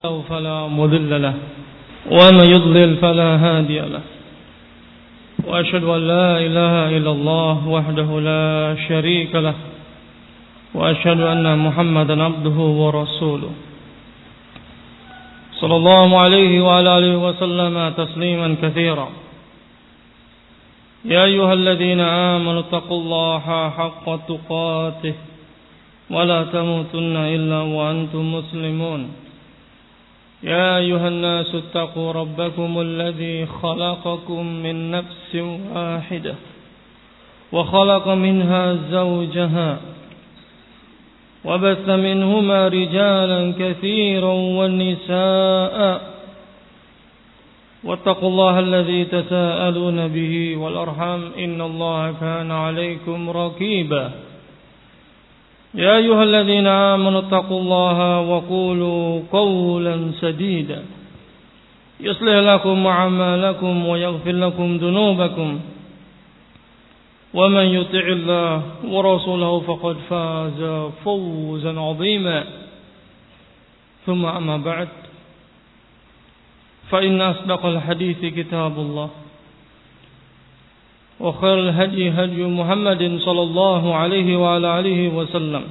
فلا مضل له ومن يضلل فلا هادي له وأشهد أن لا إله إلا الله وحده لا شريك له وأشهد أن محمدا عبده ورسوله صلى الله عليه وعلى آله وسلم تسليما كثيرا. يا أيها الذين آمنوا اتقوا الله حق تقاته ولا تموتن إلا وأنتم مسلمون. يا أيها الناس اتقوا ربكم الذي خلقكم من نفس واحدة وخلق منها زوجها وبث منهما رجالا كثيرا والنساء واتقوا الله الذي تساءلون به والأرحام إن الله كان عليكم رقيبا. يا أيها الذين آمنوا اتقوا الله وقولوا قولا سديدا يصلح لكم أعمالكم ويغفر لكم ذنوبكم ومن يطع الله ورسوله فقد فاز فوزا عظيما. ثم أما بعد فإن أصدق الحديث كتاب الله وخير الهدي هدي محمد صلى الله عليه وعلى آله وسلم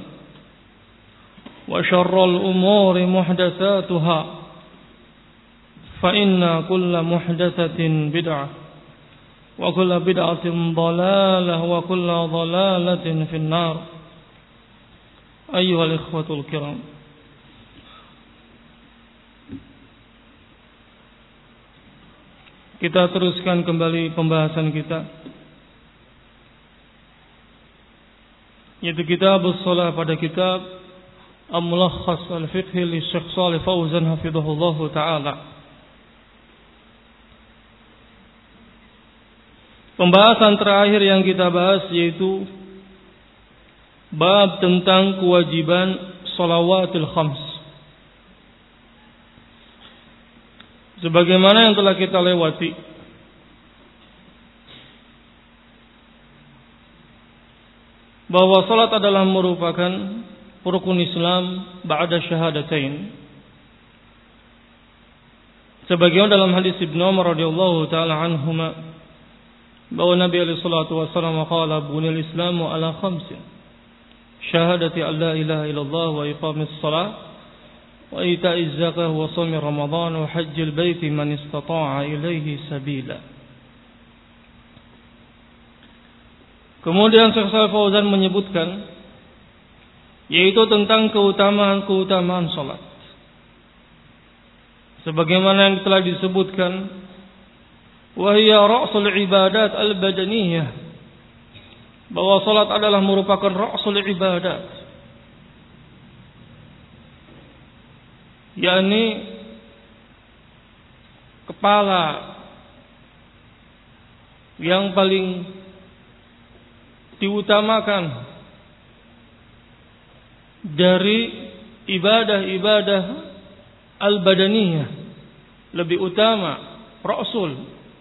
وشر الأمور محدثاتها فإن كل محدثة بدعة وكل بدعة ضلالة وكل ضلالة في النار. أيها الإخوة الكرام, kita teruskan kembali pembahasan kita, yaitu kitab as-shalah pada kitab Al-Mulakhas Al-Fiqhi li Syekh Shalih Fauzan hafizahullah ta'ala. Pembahasan terakhir yang kita bahas yaitu bab tentang kewajiban shalawatul khams. Sebagaimana yang telah kita lewati, bahwa salat adalah merupakan rukun Islam ba'da syahadatain. Sebagaimana dalam hadis Ibnu Umar radhiyallahu taala anhuma, bahwa Nabi alaihi salatu wasallam qala bunil Islamu ala khamsin: syahadati an la ilaha illallah wa iqamis shalah wa ita'iz zakah wa shaumi ramadan wa hajjil baiti man istata'a ilaihi sabila. Kemudian Syekh Shalih Fauzan menyebutkan, yaitu tentang keutamaan salat. Sebagaimana yang telah disebutkan, wa hiya ra'sul ibadat al-badaniyah, bahwa salat adalah merupakan ra'sul ibadat, yakni kepala yang paling diutamakan dari ibadah-ibadah al-badaniyah, lebih utama ra'sul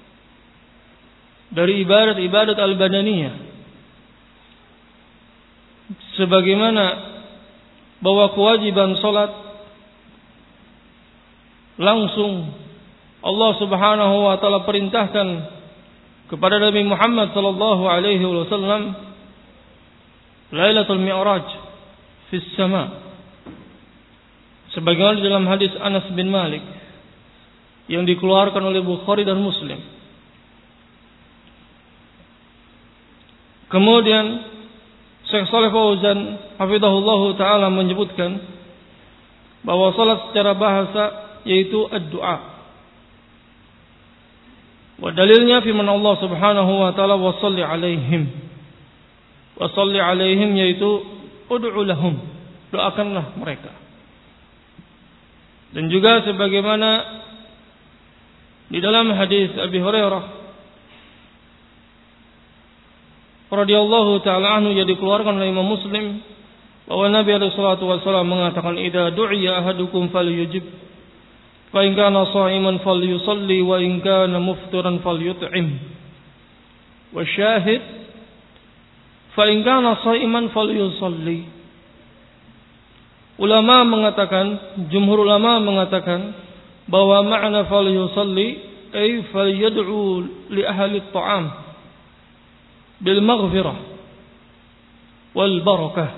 dari ibadat-ibadat al-badaniyah. Sebagaimana bahwa kewajiban salat langsung Allah Subhanahu wa taala perintahkan kepada Nabi Muhammad sallallahu alaihi wasallam Lailatul Mi'raj fis sama, sebagaimana dalam hadis Anas bin Malik yang dikeluarkan oleh Bukhari dan Muslim. Kemudian Syekh Shalih Fauzan hafizahullahu taala menyebutkan bahwa salat secara bahasa yaitu ad-du'a. Wa dalilnya firman Allah Subhanahu wa taala wa shalli alaihim. Wa shalli alaihim yaitu ud'u lahum, doakanlah mereka. Dan juga sebagaimana di dalam hadis Abi Hurairah radhiyallahu ta'ala anhu yang dikeluarkan oleh Imam Muslim, bahwa Nabi alaihi salatu wasallam mengatakan, idza du'iya ahadukum falyujib fa in kana sha'iman falyusalli wa in kana muftiran falyut'im wa syahid fa in kana sha'iman falyusalli ulama mengatakan, jumhur ulama mengatakan bahwa makna falyusalli ay falyad'u li ahli at-ta'am bil maghfirah wal barakah.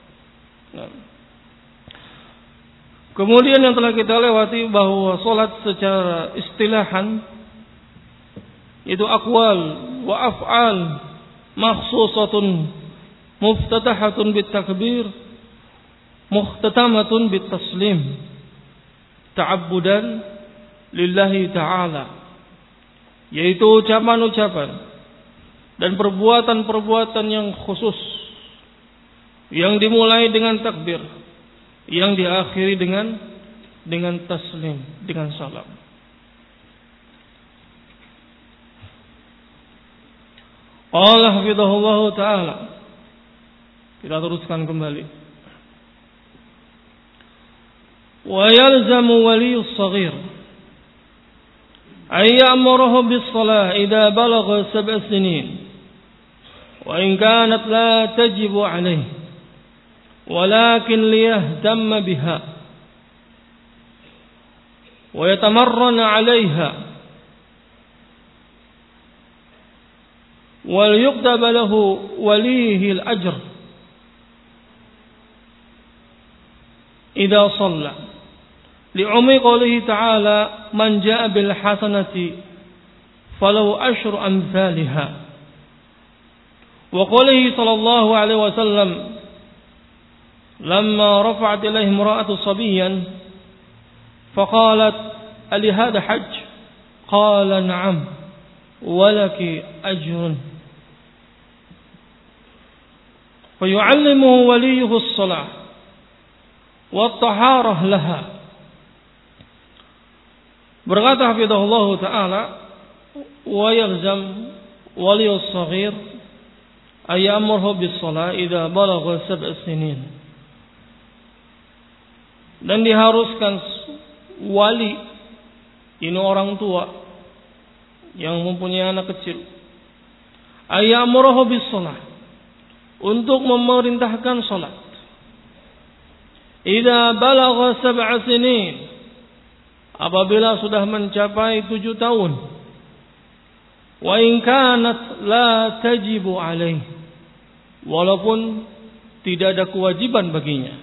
Kemudian yang telah kita lewati bahwa salat secara istilahan itu aqwal wa af'al makhsusatun muftatahatun bit takbir mukhtatamatun bit taslim ta'abbudan lillahi ta'ala, yaitu ucapan-ucapan dan perbuatan-perbuatan yang khusus yang dimulai dengan takbir, yang diakhiri dengan taslim, dengan salam. Allah hafizahullah ta'ala. Kita teruskan kembali. Wa yalzamu waliyus saghir ay ya'muruhu bis salah idza balagha 7 sinin wa in kanat la tajibu alayhi walakin liyahtamma biha wa yatamarrana 'alayha wal yuktaba lahu walihi al-ajr idza shalla li'ummi qoulihi ta'ala man jaa'a bil hasanati falahu asyru amsalha wa qoulihi sallallahu alaihi wasallam lamma rafa'at ilayhi imra'atu sabiyyan faqalat ali hadha hajj qala na'am wa laki ajrun fayu'allimuhu waliyuhu as-salah wa at-taharah laha. Berkata hafizahullah ta'ala, wa yalzam waliyus saghir ay ya'muruhu bis salah idza balagha 7 sinin. Dan diharuskan wali, ini orang tua yang mempunyai anak kecil, ay ya'muruhu bis salah, untuk memerintahkan salat idza balagha 7 sinin, apabila sudah mencapai 7 tahun. Wa in kanat la tajibu alaih, walaupun tidak ada kewajiban baginya.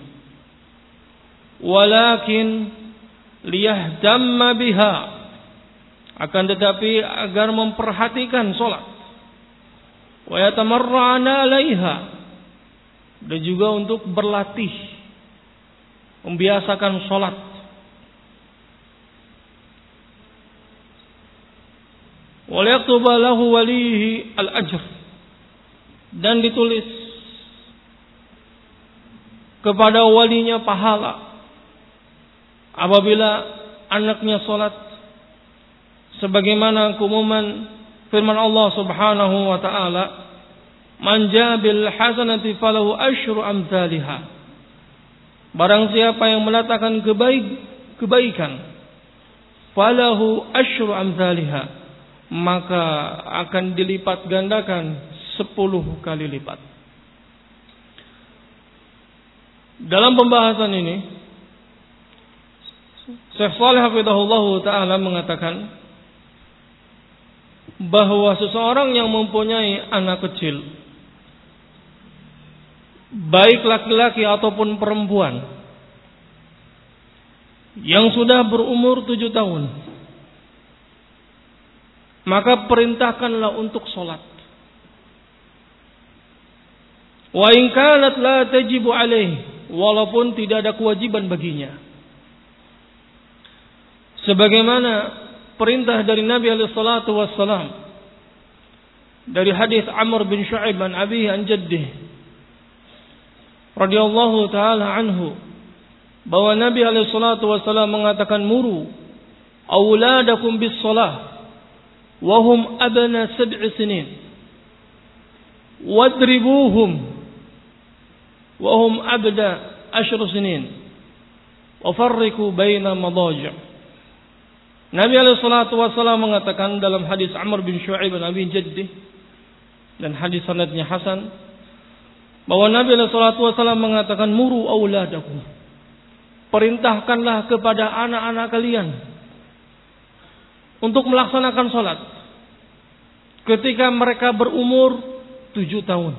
Walakin liyahtamma biha, akan tetapi agar memperhatikan salat. Wa yatamarra'ana 'alaiha, dan juga untuk berlatih, membiasakan salat. Waliyaktuba lahu walihi al-ajr, dan ditulis kepada walinya pahala apabila anaknya salat, sebagaimana keumuman firman Allah Subhanahu wa taala, man jaa bil hasanati falahu asyru amsalha, barang siapa yang mendatangkan kebaikan, falahu asyru amsalha, maka akan dilipat gandakan 10 kali lipat. Dalam pembahasan ini, Syekh Shalih hafizahullah ta'ala mengatakan bahwa seseorang yang mempunyai anak kecil, baik laki-laki ataupun perempuan, yang sudah berumur 7 tahun, maka perintahkanlah untuk sholat. Wa in kanat la tajibu alaih, walaupun tidak ada kewajiban baginya. Sebagaimana perintah dari Nabi alaihi salatu wassalam dari hadis Amr bin Shu'aib an abihi an jaddih radhiyallahu taala anhu, bahwa Nabi alaihi salatu wassalam mengatakan, muru auladakum bis shalah wahum abna 7 sinin wadribuhum wahum abda 10 sinin wafarriku baina madaji'. Nabi alaihi salatu wasallam mengatakan dalam hadis Amr bin Shu'aib bin Abi Jaddih, dan hadis sanadnya hasan, bahwa Nabi alaihi salatu wasallam mengatakan, muru auladakum, perintahkanlah kepada anak-anak kalian untuk melaksanakan sholat ketika mereka berumur 7 tahun.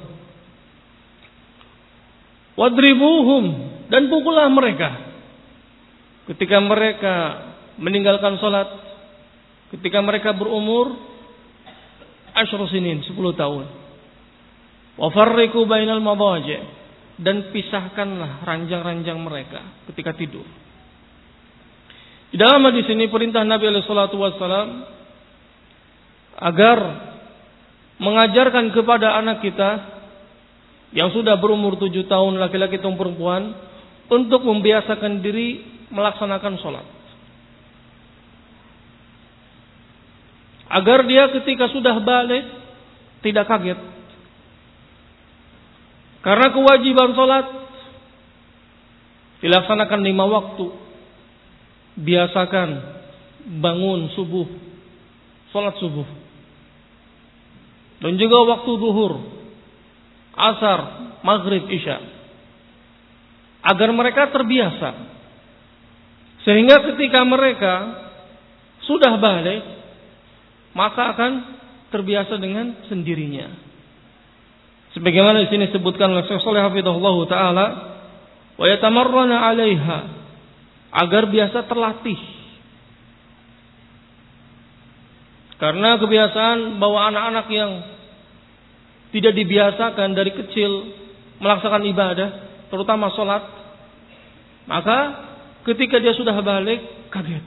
Wadribuhum, dan pukullah mereka ketika mereka meninggalkan sholat ketika mereka berumur 10 sinin, 10 tahun. Wa farriqu bainal madaji', dan pisahkanlah ranjang-ranjang mereka ketika tidur. Di dalam hadis ini perintah Nabi alaihi salatu wasallam agar mengajarkan kepada anak kita yang sudah berumur 7 tahun, laki-laki atau perempuan, untuk membiasakan diri melaksanakan sholat. Agar dia ketika sudah balik tidak kaget. Karena kewajiban sholat dilaksanakan 5 waktu. Biasakan bangun subuh, sholat subuh. Dan juga waktu zuhur, asar, maghrib, isya. Agar mereka terbiasa. Sehingga ketika mereka sudah balik, maka akan terbiasa dengan sendirinya. Sebagaimana di sini disebutkan oleh Syekh Shalih hafizahullah taala, wa yatamarrana 'alaiha, agar biasa terlatih. Karena kebiasaan bahwa anak-anak yang tidak dibiasakan dari kecil melaksanakan ibadah, terutama sholat, maka ketika dia sudah balik kaget.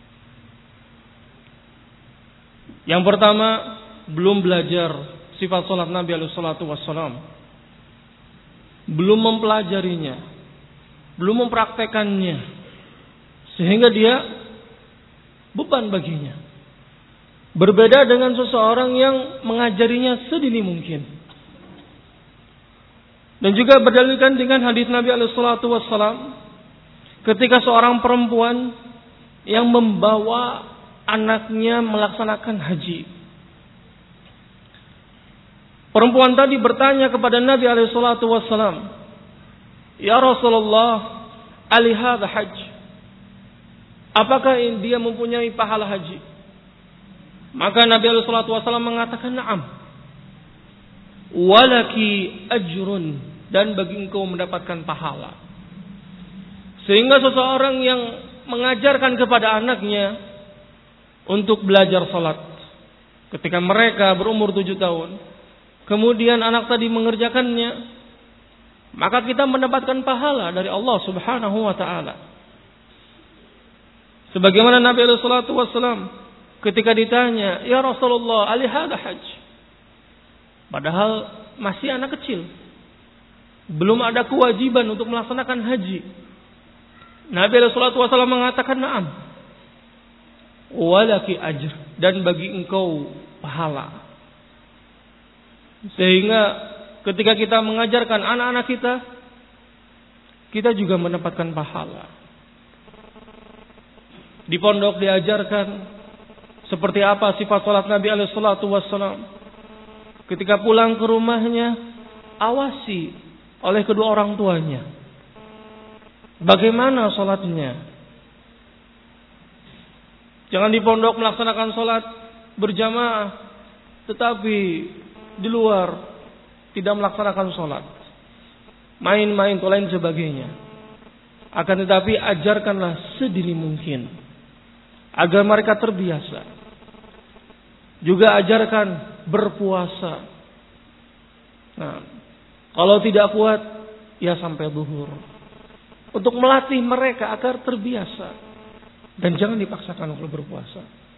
Yang pertama, belum belajar sifat sholat Nabi alaihi salatu wassalam, belum mempelajarinya, belum mempraktekannya, sehingga dia beban baginya. Berbeda dengan seseorang yang mengajarinya sedini mungkin. Dan juga berdalilkan dengan hadis Nabi alaihi salatu wassalam, ketika seorang perempuan yang membawa anaknya melaksanakan haji. Perempuan tadi bertanya kepada Nabi alaihi salatu wassalam, "Ya Rasulullah, ali hadha hajj?" Apakah dia mempunyai pahala haji? Maka Nabi alaihi salatu wassalam mengatakan, "Na'am. Walaki ajrun," dan bagi engkau mendapatkan pahala. Sehingga seseorang yang mengajarkan kepada anaknya untuk belajar salat ketika mereka berumur 7 tahun, kemudian anak tadi mengerjakannya, maka kita mendapatkan pahala dari Allah Subhanahu wa taala. Sebagaimana Nabi alaihi salatu wassalam ketika ditanya, "Ya Rasulullah, ali hadha hajj?" Padahal masih anak kecil, belum ada kewajiban untuk melaksanakan haji. Nabi alaihi salatu wassalam mengatakan, "Na'am. Walaki ajr," dan bagi engkau pahala. Sehingga ketika kita mengajarkan anak-anak kita, kita juga mendapatkan pahala. Di pondok diajarkan seperti apa sifat salat Nabi alaihi salatu wassalam. Ketika pulang ke rumahnya, awasi oleh kedua orang tuanya bagaimana salatnya. Jangan di pondok melaksanakan sholat berjamaah, tetapi di luar tidak melaksanakan sholat, main-main atau lain sebagainya. Akan tetapi ajarkanlah sedini mungkin agar mereka terbiasa. Juga ajarkan berpuasa. Nah, kalau tidak kuat, ya sampai zuhur. Untuk melatih mereka agar terbiasa. Dan jangan dipaksakan untuk berpuasa.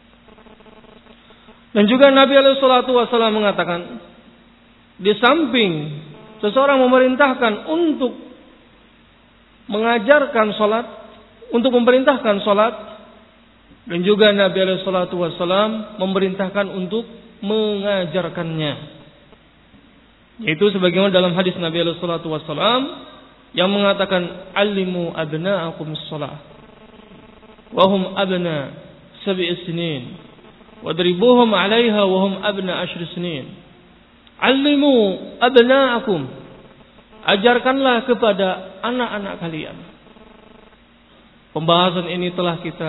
Dan juga Nabi alaihi salatu wasallam mengatakan, di samping seseorang memerintahkan untuk mengajarkan salat, untuk memerintahkan salat, dan juga Nabi alaihi salatu wasallam memerintahkan untuk mengajarkannya. Yaitu sebagaimana dalam hadis Nabi alaihi salatu wasallam yang mengatakan, "Allimu abna'akum shalah wahum abna 7 sinin wadribuhum 'alaiha wahum abna 10 sinin." Allimu abna'akum, ajarkanlah kepada anak-anak kalian Pembahasan ini telah kita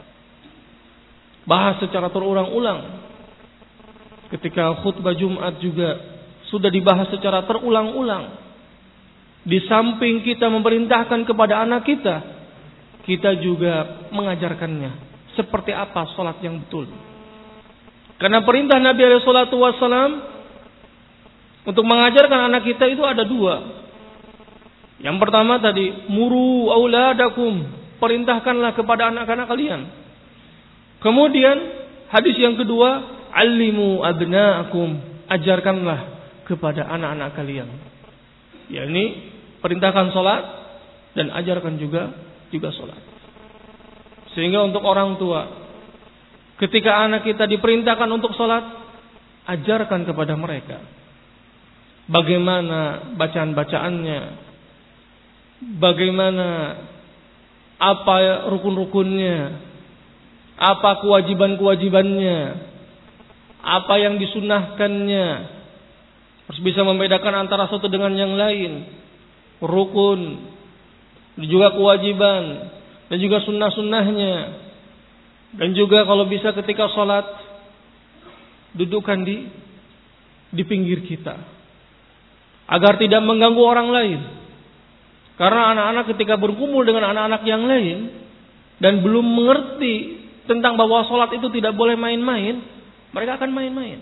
bahas secara terulang-ulang. Ketika khutbah Jumat juga sudah dibahas secara terulang-ulang. Di samping kita memerintahkan kepada anak kita, kita juga mengajarkannya seperti apa sholat yang betul. Karena perintah Nabi SAW untuk mengajarkan anak kita itu ada dua. Yang pertama tadi, muru auladakum, perintahkanlah kepada anak-anak kalian. Kemudian hadis yang kedua, allimu abna'akum, ajarkanlah kepada anak-anak kalian. Yakni perintahkan sholat dan ajarkan juga sholat. Sehingga untuk orang tua, ketika anak kita diperintahkan untuk sholat, ajarkan kepada mereka bagaimana bacaan-bacaannya, bagaimana apa rukun-rukunnya, apa kewajiban-kewajibannya, apa yang disunnahkannya. Harus bisa membedakan antara satu dengan yang lain, rukun, dan juga kewajiban, dan juga sunnah-sunnahnya. Dan juga kalau bisa ketika sholat, dudukkan di pinggir kita, agar tidak mengganggu orang lain. Karena anak-anak ketika berkumpul dengan anak-anak yang lain dan belum mengerti tentang bahwa sholat itu tidak boleh main-main, mereka akan main-main.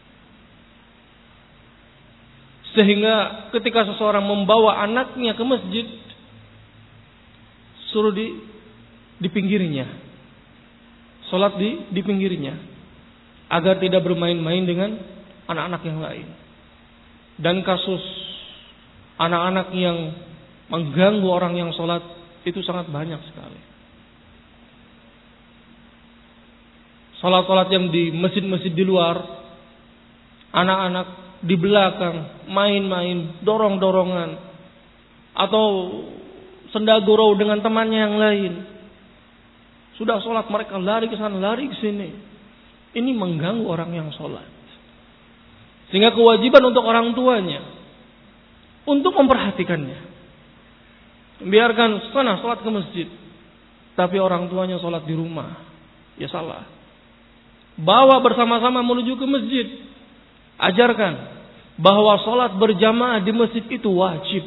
Sehingga ketika seseorang membawa anaknya ke masjid, suruh di pinggirnya, sholat di pinggirnya, agar tidak bermain-main dengan anak-anak yang lain. Dan kasus anak-anak yang mengganggu orang yang sholat itu sangat banyak sekali. Sholat-sholat yang di masjid-masjid di luar, anak-anak di belakang main-main, dorong-dorongan, atau sendagurau dengan temannya yang lain. Sudah sholat mereka lari ke sana, lari ke sini. Ini mengganggu orang yang sholat. Sehingga kewajiban untuk orang tuanya untuk memperhatikannya. Biarkan sana sholat ke masjid, tapi orang tuanya sholat di rumah, ya salah. Bawa bersama-sama menuju ke masjid. Ajarkan bahwa sholat berjamaah di masjid itu wajib.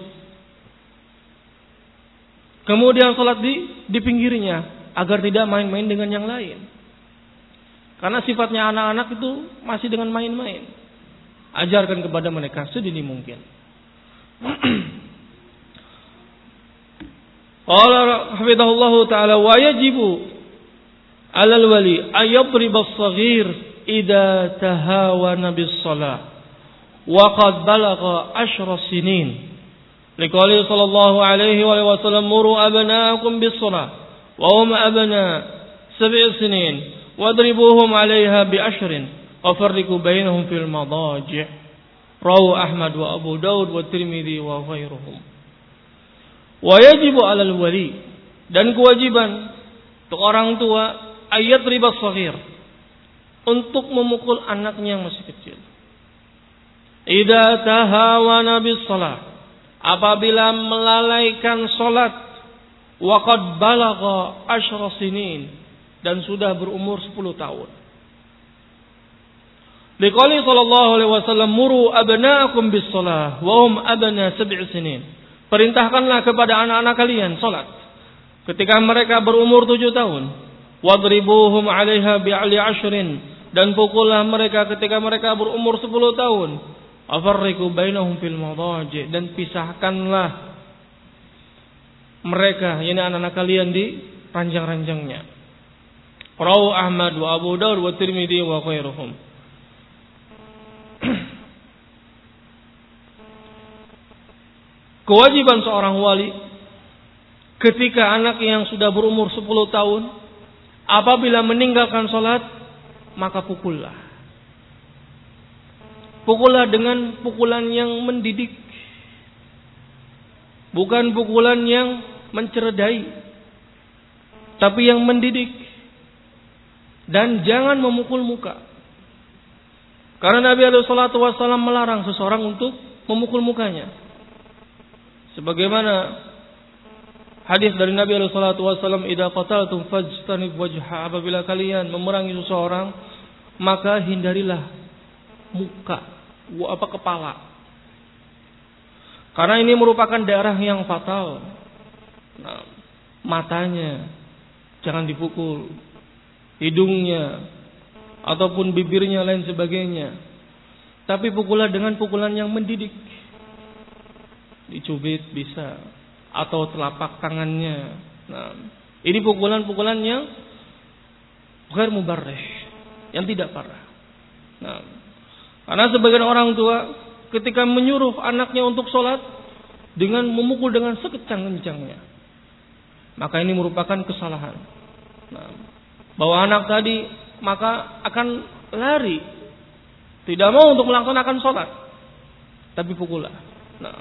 Kemudian sholat di pinggirnya, agar tidak main-main dengan yang lain. Karena sifatnya anak-anak itu masih dengan main-main. Ajarkan kepada mereka sedini mungkin. Qala hafizahullahu ta'ala wa yajibu 'alal wali ayyadriba as-saghir idza tahawana bis-shalah wa qad balagha 10 sinin. Liqali sallallahu alaihi wa sallam muru abna'akum bis-shalah wa hum abna' 7 sinin wadribuhum 'alaiha bi 10 wa farriqu bainahum fil madaji'. Rawahu Ahmad wa Abu Daud wa Tirmidzi wa ghairuhum. Wa yajibu 'alal wali, dan kewajiban untuk orang tua ayat riba shaghir, untuk memukul anaknya yang masih kecil. Idza tahawana bis shalah, apabila melalaikan salat, wa qad balagha 10 sinin, dan sudah berumur 10 tahun. Liqali sallallahu alaihi wasallam muru abna'akum bis shalah wa hum abna 7 sinin. Perintahkanlah kepada anak-anak kalian salat ketika mereka berumur 7 tahun. Wadribuhum 'alaiha bi'ali 10, dan pukullah mereka ketika mereka berumur 10 tahun. Afarriqu bainahum fil madaji', dan pisahkanlah mereka, yakni anak-anak kalian, di ranjang-ranjangnya. Rawahu Ahmad wa Abu Daud wa Tirmidzi wa ghairuhum. Kewajiban seorang wali ketika anak yang sudah berumur 10 tahun apabila meninggalkan sholat, maka pukullah. Pukullah dengan pukulan yang mendidik, bukan pukulan yang menceredai, tapi yang mendidik. Dan jangan memukul muka, karena Nabi SAW melarang seseorang untuk memukul mukanya. Sebagaimana hadis dari Nabi alaihi salatu wasallam, "Idza qataltum fajtanib wajha." Apabila kalian memerangi seseorang, maka hindarilah muka, kepala. Karena ini merupakan daerah yang fatal. Nah, matanya jangan dipukul, hidungnya ataupun bibirnya lain sebagainya. Tapi pukullah dengan pukulan yang mendidik. Dicubit bisa, atau telapak tangannya. Nah, ini pukulan-pukulan yang ghair mubarrih, yang tidak parah. Nah, karena sebagian orang tua ketika menyuruh anaknya untuk sholat dengan memukul dengan sekecang-kencangnya, maka ini merupakan kesalahan. Nah, bahwa anak tadi maka akan lari, tidak mau untuk melaksanakan sholat, tapi pukullah. Nah,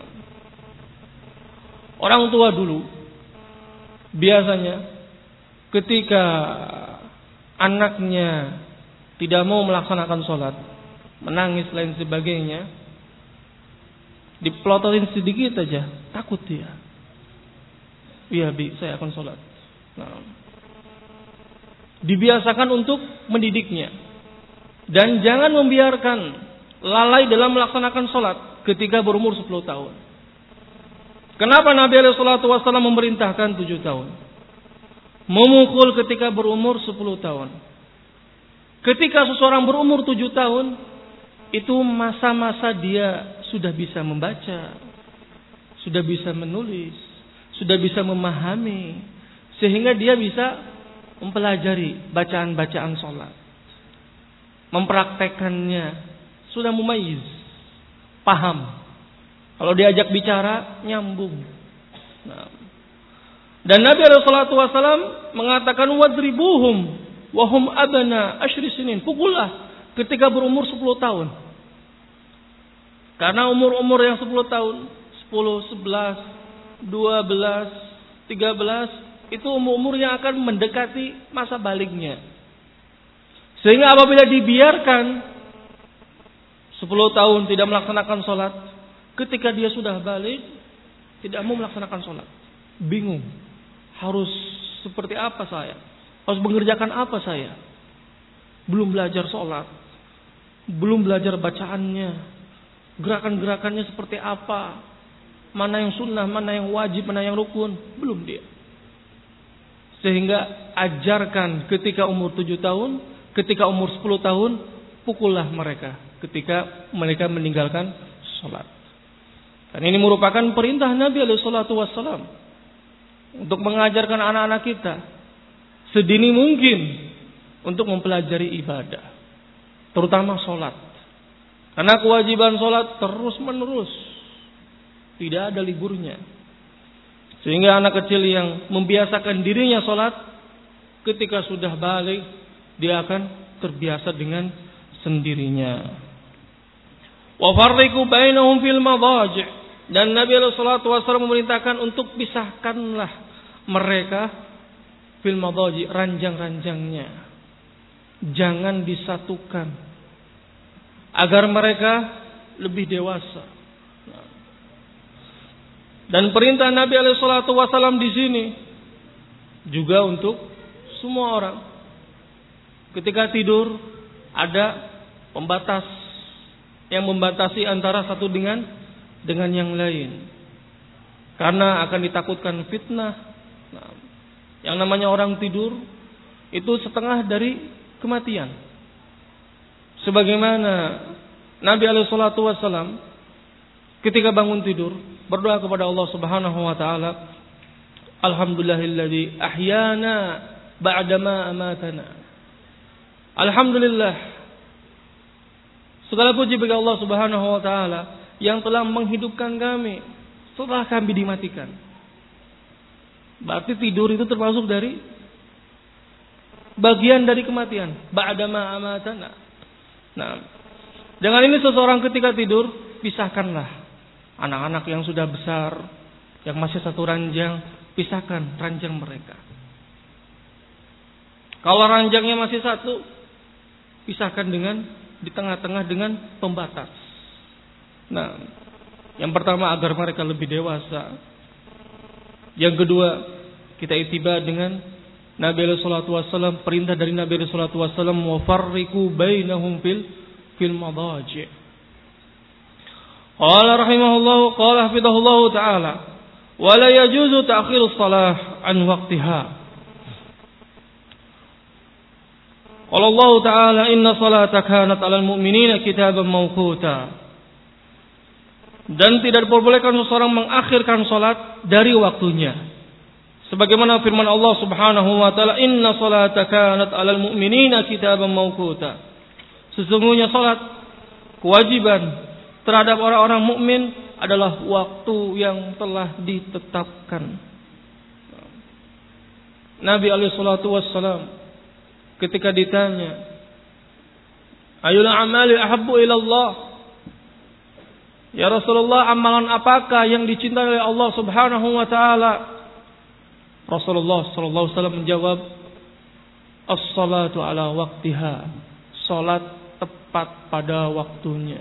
orang tua dulu biasanya ketika anaknya tidak mau melaksanakan sholat, menangis lain sebagainya, dipelototin sedikit aja, takut dia. Iya bi, saya akan sholat. Nah, dibiasakan untuk mendidiknya, dan jangan membiarkan lalai dalam melaksanakan sholat ketika berumur 10 tahun. Kenapa Nabi SAW memerintahkan 7 tahun? Memukul ketika berumur 10 tahun. Ketika seseorang berumur 7 tahun, itu masa-masa dia sudah bisa membaca, sudah bisa menulis, sudah bisa memahami, sehingga dia bisa mempelajari bacaan-bacaan sholat, mempraktekannya, sudah mumayyiz, paham. Kalau diajak bicara, nyambung. Nah, dan Nabi SAW mengatakan wadribuhum wahum abna asyri sinin. Pukullah ketika berumur 10 tahun. Karena umur-umur yang 10 tahun, 10, 11, 12, 13, itu umur-umur yang akan mendekati masa balignya. Sehingga apabila dibiarkan 10 tahun tidak melaksanakan sholat, ketika dia sudah balik, tidak mau melaksanakan sholat, bingung, harus seperti apa saya, harus mengerjakan apa saya, belum belajar sholat, belum belajar bacaannya, gerakan-gerakannya seperti apa, mana yang sunnah, mana yang wajib, mana yang rukun, belum dia. Sehingga ajarkan ketika umur 7 tahun, ketika umur 10 tahun, pukullah mereka ketika mereka meninggalkan sholat. Dan ini merupakan perintah Nabi SAW untuk mengajarkan anak-anak kita sedini mungkin untuk mempelajari ibadah, terutama sholat. Karena kewajiban sholat terus menerus, tidak ada liburnya. Sehingga anak kecil yang membiasakan dirinya sholat, ketika sudah balik, dia akan terbiasa dengan sendirinya. Wa farriqu bainahum fil madaji'. Dan Nabi SAW memerintahkan untuk pisahkanlah mereka fil madaji', ranjang-ranjangnya. Jangan disatukan agar mereka lebih dewasa. Dan perintah Nabi SAW di sini juga untuk semua orang. Ketika tidur ada pembatas yang membatasi antara satu dengan yang lain, karena akan ditakutkan fitnah. Nah, yang namanya orang tidur itu setengah dari kematian. Sebagaimana Nabi SAW ketika bangun tidur berdoa kepada Allah Subhanahu wa taala, alhamdulillahilladzi ahyana ba'dama amatana. Alhamdulillah, segala puji bagi Allah Subhanahu wa taala yang telah menghidupkan kami setelah kami dimatikan. Berarti tidur itu termasuk dari bagian dari kematian. Ba'dama amatana. Nah, dengan ini seseorang ketika tidur, pisahkanlah anak-anak yang sudah besar, yang masih satu ranjang, pisahkan ranjang mereka. Kalau ranjangnya masih satu, pisahkan dengan di tengah-tengah dengan pembatas. Nah, yang pertama agar mereka lebih dewasa. Yang kedua, kita ittiba dengan Nabi alaihi salatu wasallam, perintah dari Nabi alaihi salatu wasallam, wa farriqu bainahum fil madaji'. Qala rahimahullah, qala hafidhahullah ta'ala, wa la yajuzu ta'khirus shalah an waqtiha. Qala Allah ta'ala, inna salata kanat 'alal mu'minina kitaban mawquta. Dan tidak diperbolehkan seseorang mengakhirkan salat dari waktunya. Sebagaimana firman Allah Subhanahu wa taala, inna salata kanat 'alal mu'minina kitaban mawquta. Sesungguhnya salat kewajiban terhadap orang-orang mukmin adalah waktu yang telah ditetapkan. Nabi alaihi salatu wassalam ketika ditanya, ayyul a'mali ahabbu ila Allah? Ya Rasulullah, amalan apakah yang dicintai oleh Allah Subhanahu wa taala? Rasulullah sallallahu alaihi wasallam menjawab, as-salatu ala waqtiha. Salat tepat pada waktunya.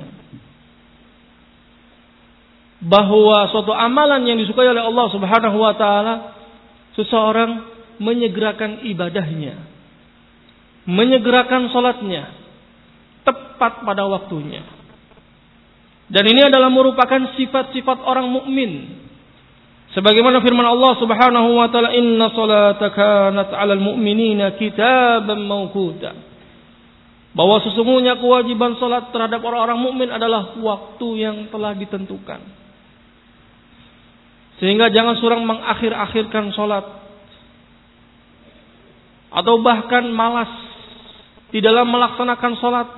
Bahwa suatu amalan yang disukai oleh Allah Subhanahu wa taala, seseorang menyegerakan ibadahnya, menyegerakan salatnya tepat pada waktunya. Dan ini adalah merupakan sifat-sifat orang mukmin. Sebagaimana firman Allah Subhanahu wa taala, inna salata kanat 'alal mu'minina kitaban mawquta. Bahwa sesungguhnya kewajiban salat terhadap orang-orang mukmin adalah waktu yang telah ditentukan. Sehingga jangan seorang mengakhir-akhirkan salat atau bahkan malas di dalam melaksanakan salat.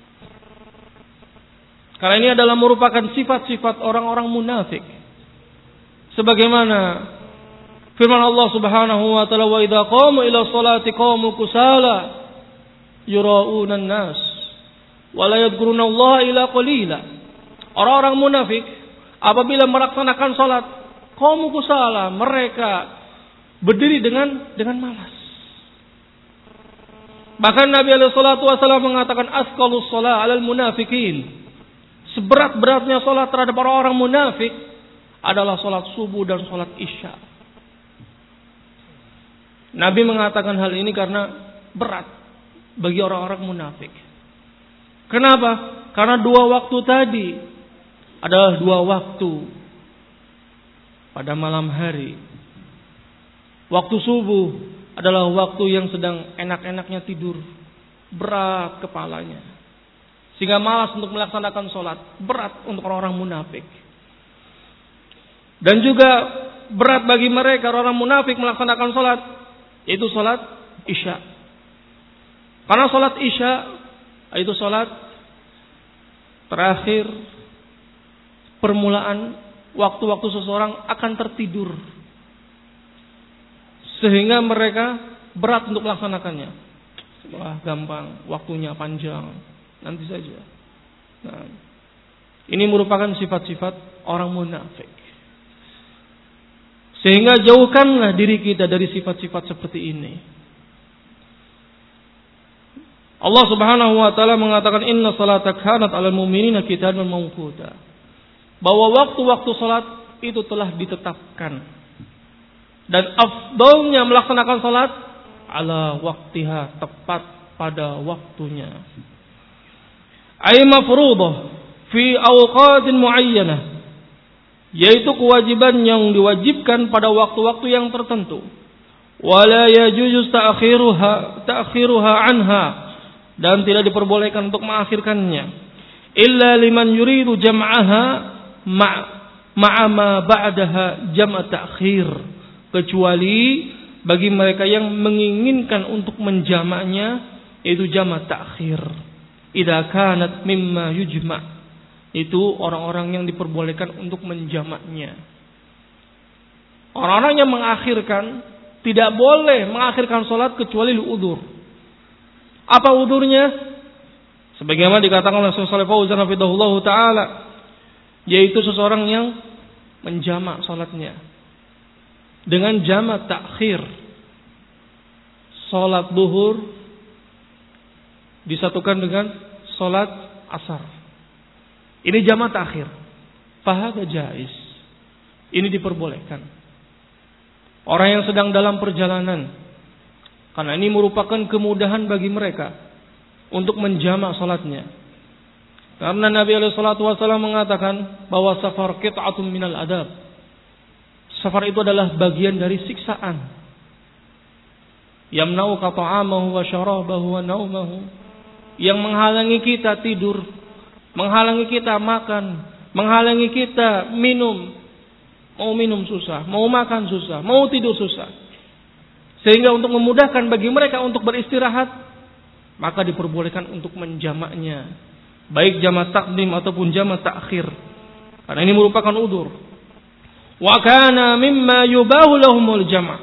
Karena ini adalah merupakan sifat-sifat orang-orang munafik. Sebagaimana firman Allah Subhanahu wa taala, wa idza qamu ila sholati qamu kusala yura'una an-nas wa la yadhkuruna Allah illa qalila. Orang-orang munafik apabila melaksanakan salat qamu kusala, mereka berdiri dengan malas. Bahkan Nabi alaihi salatu wasallam mengatakan asqalus shalah 'alal munafiqin. Seberat-beratnya salat terhadap orang-orang munafik adalah salat subuh dan salat isya. Nabi mengatakan hal ini karena berat bagi orang-orang munafik. Kenapa? Karena dua waktu tadi adalah dua waktu pada malam hari. Waktu subuh adalah waktu yang sedang enak-enaknya tidur, berat kepalanya, sehingga malas untuk melaksanakan sholat. Berat untuk orang-orang munafik. Dan juga berat bagi mereka orang munafik melaksanakan sholat, yaitu sholat isya. Karena sholat isya itu sholat terakhir permulaan waktu-waktu seseorang akan tertidur, sehingga mereka berat untuk melaksanakannya. Wah, gampang, waktunya panjang, nanti saja. Nah, ini merupakan sifat-sifat orang munafik. Sehingga jauhkanlah diri kita dari sifat-sifat seperti ini. Allah Subhanahu wa taala mengatakan inna salata kanat 'alal mu'minina kitaban mawquta. Bahwa waktu-waktu salat itu telah ditetapkan. Dan afdalnya melaksanakan salat ala waqtiha, tepat pada waktunya. Ay mafruḍah fi awqatin muayyanah, yaitu kewajiban yang diwajibkan pada waktu-waktu yang tertentu. Wala yajuzu ta'khiruha anha, dan tidak diperbolehkan untuk mengakhirkannya. Illa liman yuridu jam'aha ma'a ma ba'daha jam'a ta'khir, kecuali bagi mereka yang menginginkan untuk menjamaknya, yaitu jama' ta'khir. Idza kanat mimma yujma', itu orang-orang yang diperbolehkan untuk menjamaknya. Orang-orang yang mengakhirkan tidak boleh mengakhirkan salat kecuali liudzur. Apa udurnya? Sebagaimana dikatakan oleh Syekh Shalih Fauzan hafizahullah taala, yaitu seseorang yang menjamak salatnya dengan jama' ta'khir. Salat zuhur disatukan dengan salat asar. Ini jama' ta'khir. Fahada jaiz. Ini diperbolehkan. orang yang sedang dalam perjalanan. Karena ini merupakan kemudahan bagi mereka untuk menjamak salatnya. Karena Nabi SAW mengatakan bahwa safar qit'atun minal adab. Safar itu adalah bagian dari siksaan. Yamna'uka ta'amahu wa syarabahu wa naumahu. Yang menghalangi kita tidur, menghalangi kita makan, menghalangi kita minum. Mau minum susah, mau makan susah, mau tidur susah. Sehingga untuk memudahkan bagi mereka untuk beristirahat, maka diperbolehkan untuk menjamaknya, baik jamak takdim ataupun jamak takhir. Karena ini merupakan udzur. Wa kana mimma yubahu lahumul jama'.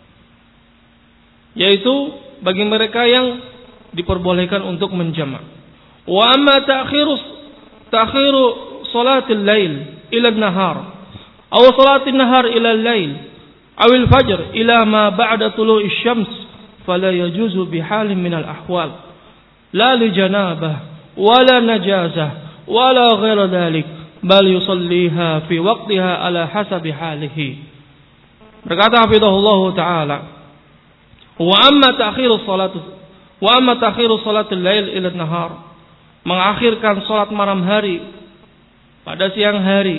Yaitu bagi mereka yang diperbolehkan untuk menjamak. Wa amma ta'khiru salatil lail ila an-nahar aw salatin nahar ila al-lail aw al-fajr ila ma ba'da tulu'i syams fala yajuzu bihalin min al-ahwal la li janabah wala najazah wala ghaira dhalik bal yusalliha fi waqtiha ala hasabi halihi. Berkata hafizahullah taala, wa amma ta'khiru salatil lail ila an-nahar, mengakhirkan salat malam hari pada siang hari,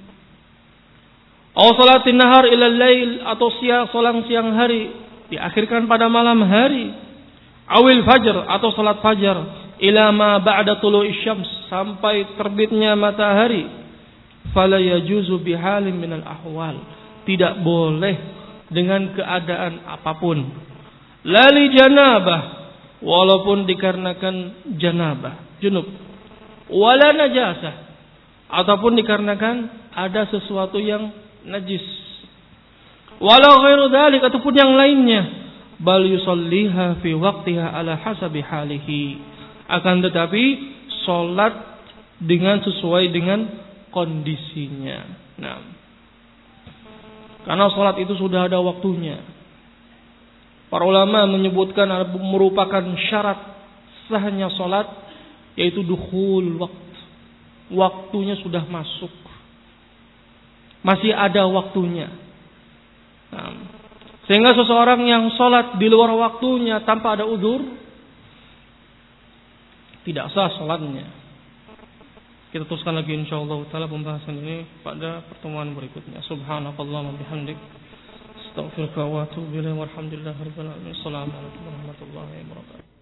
aw salatin nahar ila al-lail, atau salat siang hari diakhirkan pada malam hari, awil fajr, atau salat fajar, ila ma ba'da tulu'i syams, sampai terbitnya matahari, fala yajuzu bihalin minal ahwal, tidak boleh dengan keadaan apapun, lali janabah, walaupun dikarenakan janabah, junub, wala najasah, ataupun dikarenakan ada sesuatu yang najis, wala ghairu dzalik, ataupun yang lainnya, bal yusalliha fi waqtiha ala hasabi halihi, akan tetapi salat dengan sesuai dengan kondisinya. Nah, karena salat itu sudah ada waktunya. Para ulama menyebutkan merupakan syarat sahnya salat, yaitu dukhul waktu. Waktunya sudah masuk, masih ada waktunya. Nah, sehingga seseorang yang salat di luar waktunya tanpa ada udzur, tidak sah salatnya. Kita teruskan lagi insyaallah taala pembahasan ini pada pertemuan berikutnya. Subhanakallahumma bihamdik, astaghfiruka wa atubu ilaik, walhamdulillahirabbil alamin. Assalamualaikum warahmatullahi wabarakatuh.